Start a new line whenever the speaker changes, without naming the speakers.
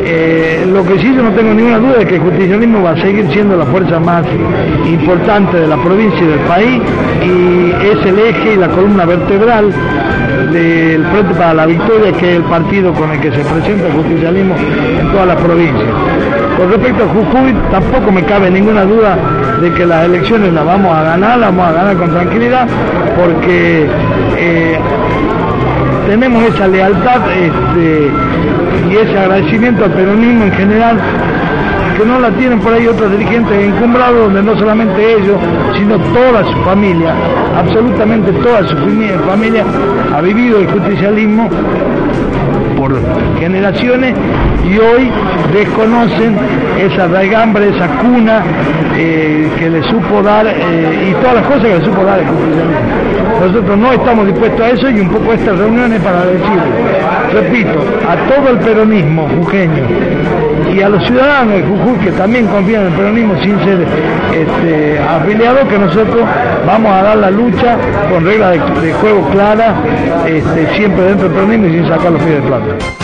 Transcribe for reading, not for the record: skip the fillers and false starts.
Lo que sí yo no tengo ninguna duda es que el justicialismo va a seguir siendo la fuerza más importante de la provincia y del país, y es el eje y la columna vertebral del Frente para la Victoria, que es el partido con el que se presenta el justicialismo en todas las provincias. Con respecto a Jujuy, tampoco me cabe ninguna duda de que las elecciones las vamos a ganar con tranquilidad, porque tenemos esa lealtad y ese agradecimiento al peronismo en general, que no la tienen por ahí otros dirigentes encumbrados, donde no solamente ellos, sino toda su familia, absolutamente toda su familia ha vivido el justicialismo por generaciones, y hoy desconocen esa raigambre, esa cuna que le supo dar, y todas las cosas que le supo dar el justicialismo. Nosotros no estamos dispuestos a eso, y un poco esta reunión es para decirle, repito, a todo el peronismo jujeño y a los ciudadanos de Jujuy que también confían en el peronismo sin ser afiliados, que nosotros vamos a dar la lucha con reglas de juego claras, siempre dentro del peronismo y sin sacar los pies de plata.